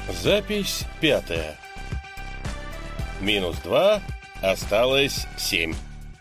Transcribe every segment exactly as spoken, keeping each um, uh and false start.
Запись пятая. Минус два, осталось семь.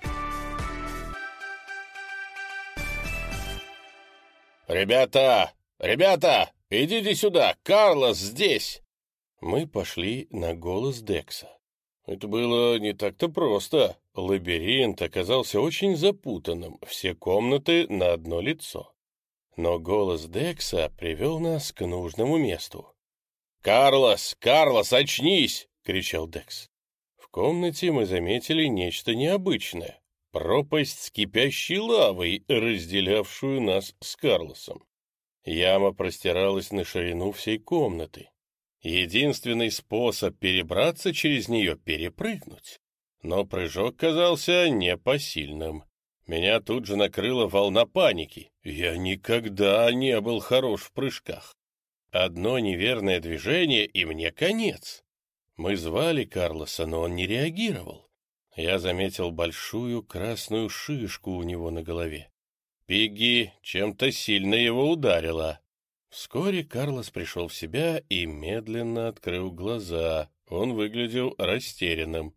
«Ребята! Ребята! Идите сюда! Карлос здесь!» Мы пошли на голос Декса. Это было не так-то просто. Лабиринт оказался очень запутанным, все комнаты на одно лицо. Но голос Декса привел нас к нужному месту. «Карлос! Карлос, очнись!» — кричал Декс. В комнате мы заметили нечто необычное. Пропасть с кипящей лавой, разделявшую нас с Карлосом. Яма простиралась на ширину всей комнаты. Единственный способ перебраться через нее — перепрыгнуть. Но прыжок казался непосильным. Меня тут же накрыла волна паники. Я никогда не был хорош в прыжках. Одно неверное движение, и мне конец. Мы звали Карлоса, но он не реагировал. Я заметил большую красную шишку у него на голове. Пигги чем-то сильно его ударила. Вскоре Карлос пришел в себя и медленно открыл глаза. Он выглядел растерянным.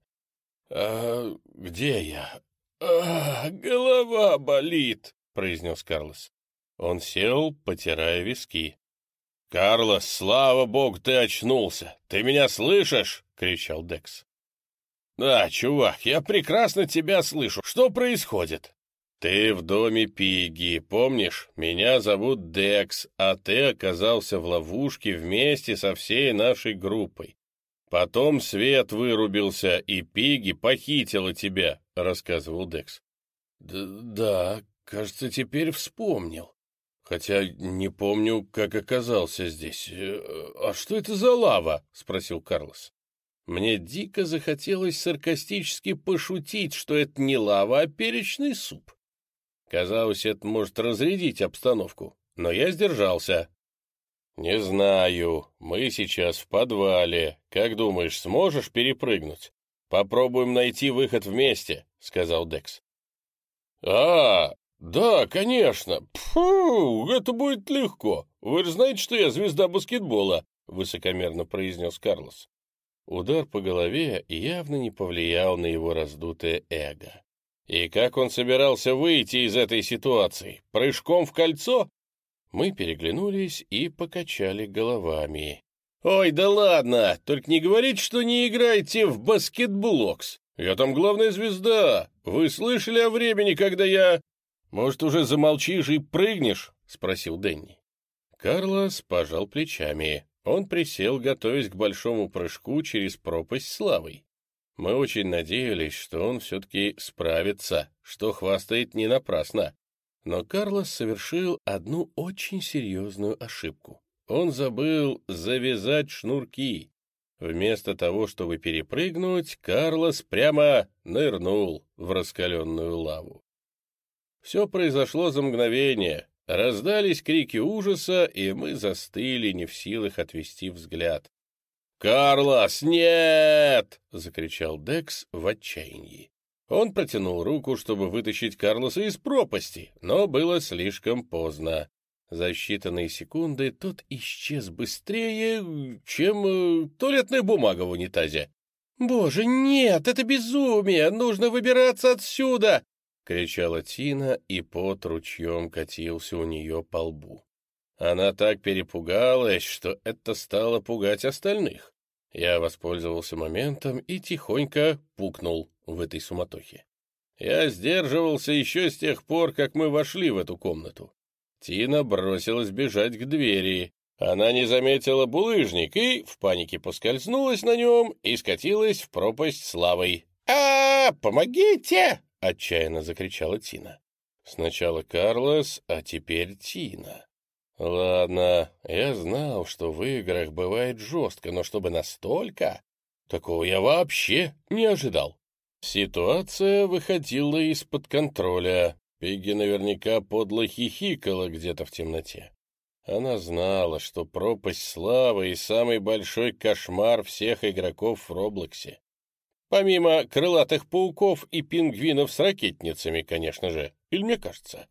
«А где я? А, голова болит», — произнес Карлос. Он сел, потирая виски. «Карлос, слава богу, ты очнулся! Ты меня слышишь?» — кричал Декс. «Да, чувак, я прекрасно тебя слышу. Что происходит?» «Ты в доме Пигги, помнишь? Меня зовут Декс, а ты оказался в ловушке вместе со всей нашей группой. Потом свет вырубился, и Пигги похитила тебя», — рассказывал Декс. «Да, кажется, теперь вспомнил. Хотя не помню, как оказался здесь. А что это за лава?» — спросил Карлос. Мне дико захотелось саркастически пошутить, что это не лава, а перечный суп. Казалось, это может разрядить обстановку, но я сдержался. «Не знаю. Мы сейчас в подвале. Как думаешь, сможешь перепрыгнуть? Попробуем найти выход вместе», — сказал Декс. «А, да, конечно. Фу, это будет легко. Вы же знаете, что я звезда баскетбола», — высокомерно произнес Карлос. Удар по голове явно не повлиял на его раздутое эго. И как он собирался выйти из этой ситуации? Прыжком в кольцо? Мы переглянулись и покачали головами. «Ой, да ладно! Только не говорите, что не играете в баскетблокс. Я там главная звезда. Вы слышали о времени, когда я...» «Может, уже замолчишь и прыгнешь?» — спросил Дэнни. Карлос пожал плечами. Он присел, готовясь к большому прыжку через пропасть с лавой. Мы очень надеялись, что он все-таки справится, что хвастает не напрасно. Но Карлос совершил одну очень серьезную ошибку. Он забыл завязать шнурки. Вместо того, чтобы перепрыгнуть, Карлос прямо нырнул в раскаленную лаву. Все произошло за мгновение. Раздались крики ужаса, и мы застыли, не в силах отвести взгляд. «Карлос, нет!» — закричал Декс в отчаянии. Он протянул руку, чтобы вытащить Карлоса из пропасти, но было слишком поздно. За считанные секунды тот исчез быстрее, чем э, туалетная бумага в унитазе. «Боже, нет, это безумие! Нужно выбираться отсюда!» — кричала Тина, и пот ручьем катился у нее по лбу. Она так перепугалась, что это стало пугать остальных. Я воспользовался моментом и тихонько пукнул в этой суматохе. Я сдерживался еще с тех пор, как мы вошли в эту комнату. Тина бросилась бежать к двери. Она не заметила булыжник и в панике поскользнулась на нем и скатилась в пропасть с лавой. «А, помогите!» — отчаянно закричала Тина. Сначала Карлос, а теперь Тина. Ладно, я знал, что в играх бывает жестко, но чтобы настолько, такого я вообще не ожидал. Ситуация выходила из-под контроля. Пигги наверняка подло хихикала где-то в темноте. Она знала, что пропасть славы и самый большой кошмар всех игроков в Роблоксе. Помимо крылатых пауков и пингвинов с ракетницами, конечно же. Или мне кажется?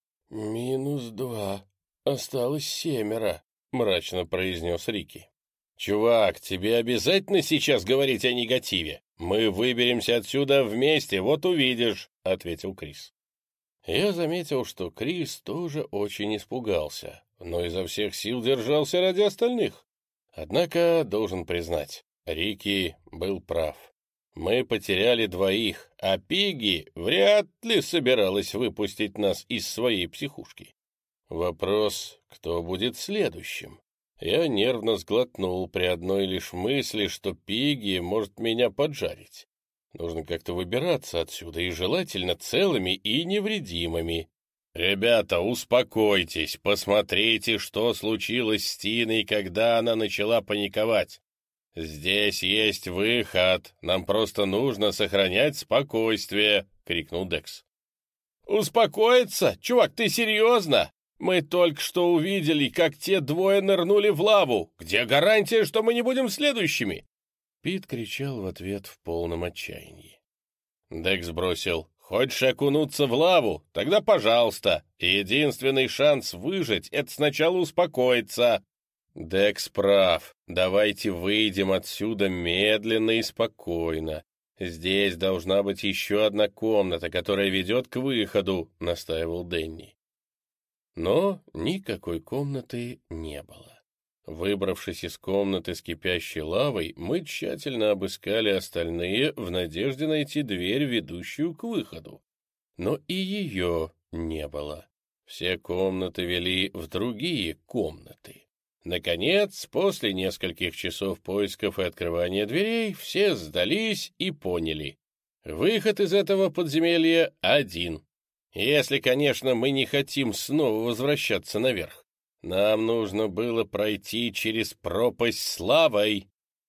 «Минус два. Осталось семеро», — мрачно произнес Рики. «Чувак, тебе обязательно сейчас говорить о негативе? Мы выберемся отсюда вместе, вот увидишь», — ответил Крис. Я заметил, что Крис тоже очень испугался, но изо всех сил держался ради остальных. Однако, должен признать, Рики был прав. Мы потеряли двоих, а Пигги вряд ли собиралась выпустить нас из своей психушки. Вопрос, кто будет следующим? Я нервно сглотнул при одной лишь мысли, что Пигги может меня поджарить. Нужно как-то выбираться отсюда, и желательно целыми и невредимыми. «Ребята, успокойтесь, посмотрите, что случилось с Тиной, когда она начала паниковать. Здесь есть выход, нам просто нужно сохранять спокойствие», — крикнул Декс. «Успокоиться? Чувак, ты серьезно? Мы только что увидели, как те двое нырнули в лаву. Где гарантия, что мы не будем следующими?» Пит кричал в ответ в полном отчаянии. Декс бросил: «Хочешь окунуться в лаву? Тогда пожалуйста. Единственный шанс выжить — это сначала успокоиться». Декс прав. Давайте выйдем отсюда медленно и спокойно. Здесь должна быть еще одна комната, которая ведет к выходу, — настаивал Дэнни. Но никакой комнаты не было. Выбравшись из комнаты с кипящей лавой, мы тщательно обыскали остальные в надежде найти дверь, ведущую к выходу. Но и ее не было. Все комнаты вели в другие комнаты. Наконец, после нескольких часов поисков и открывания дверей, все сдались и поняли: выход из этого подземелья один. Если, конечно, мы не хотим снова возвращаться наверх. Нам нужно было пройти через пропасть с лавой.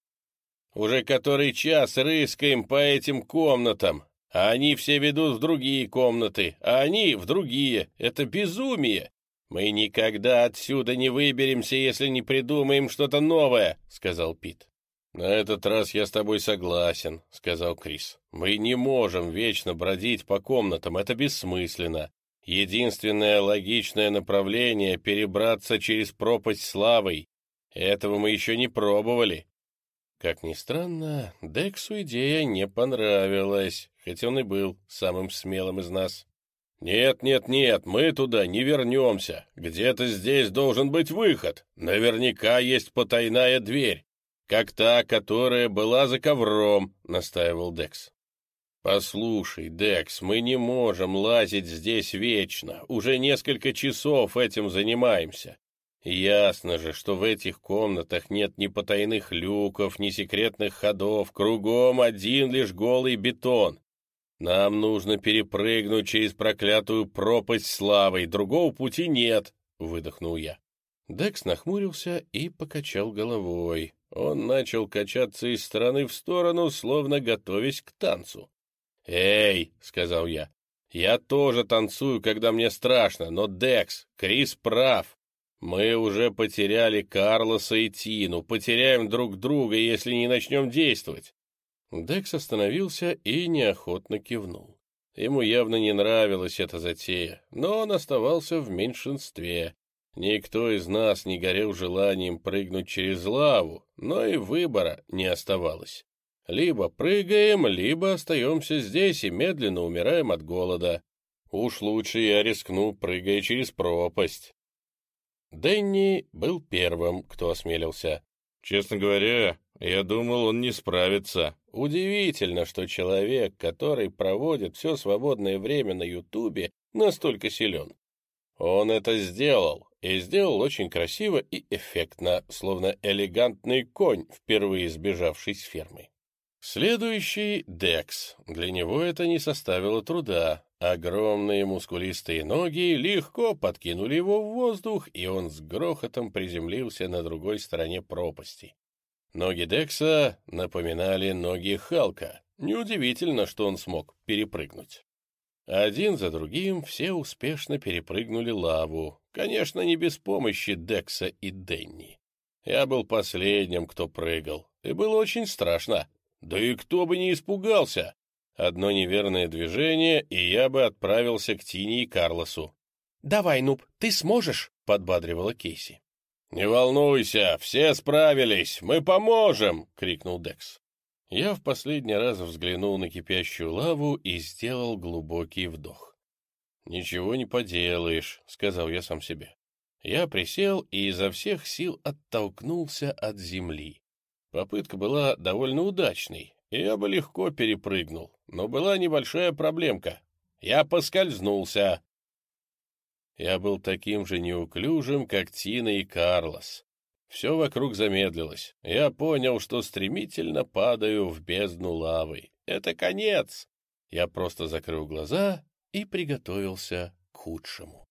Уже который час рыскаем по этим комнатам, а они все ведут в другие комнаты, а они в другие. Это безумие. Мы никогда отсюда не выберемся, если не придумаем что-то новое, — сказал Пит. «На этот раз я с тобой согласен», — сказал Крис. «Мы не можем вечно бродить по комнатам, это бессмысленно. Единственное логичное направление — перебраться через пропасть с лавой. Этого мы еще не пробовали». Как ни странно, Дексу идея не понравилась, хоть он и был самым смелым из нас. «Нет, нет, нет, мы туда не вернемся. Где-то здесь должен быть выход. Наверняка есть потайная дверь, как та, которая была за ковром», — настаивал Декс. «Послушай, Декс, мы не можем лазить здесь вечно. Уже несколько часов этим занимаемся. Ясно же, что в этих комнатах нет ни потайных люков, ни секретных ходов. Кругом один лишь голый бетон. Нам нужно перепрыгнуть через проклятую пропасть с лавой. Другого пути нет», — выдохнул я. Декс нахмурился и покачал головой. Он начал качаться из стороны в сторону, словно готовясь к танцу. «Эй», — сказал я, — «я тоже танцую, когда мне страшно, но, Декс, Крис прав. Мы уже потеряли Карлоса и Тину, потеряем друг друга, если не начнем действовать». Декс остановился и неохотно кивнул. Ему явно не нравилась эта затея, но он оставался в меньшинстве. Никто из нас не горел желанием прыгнуть через лаву, но и выбора не оставалось. Либо прыгаем, либо остаемся здесь и медленно умираем от голода. Уж лучше я рискну, прыгая через пропасть. Дэнни был первым, кто осмелился. «Честно говоря, я думал, он не справится». Удивительно, что человек, который проводит все свободное время на Ютубе, настолько силен. Он это сделал, и сделал очень красиво и эффектно, словно элегантный конь, впервые сбежавший с фермы. Следующий — Декс. Для него это не составило труда. Огромные мускулистые ноги легко подкинули его в воздух, и он с грохотом приземлился на другой стороне пропасти. Ноги Декса напоминали ноги Халка. Неудивительно, что он смог перепрыгнуть. Один за другим все успешно перепрыгнули лаву. Конечно, не без помощи Декса и Дэнни. Я был последним, кто прыгал, и было очень страшно. Да и кто бы не испугался! Одно неверное движение, и я бы отправился к Тине и Карлосу. «Давай, Нуб, ты сможешь!» — подбадривала Кейси. «Не волнуйся, все справились, мы поможем!» — крикнул Декс. Я в последний раз взглянул на кипящую лаву и сделал глубокий вдох. «Ничего не поделаешь», — сказал я сам себе. Я присел и изо всех сил оттолкнулся от земли. Попытка была довольно удачной, и я бы легко перепрыгнул, но была небольшая проблемка. Я поскользнулся. Я был таким же неуклюжим, как Тина и Карлос. Все вокруг замедлилось. Я понял, что стремительно падаю в бездну лавы. Это конец. Я просто закрыл глаза и приготовился к худшему.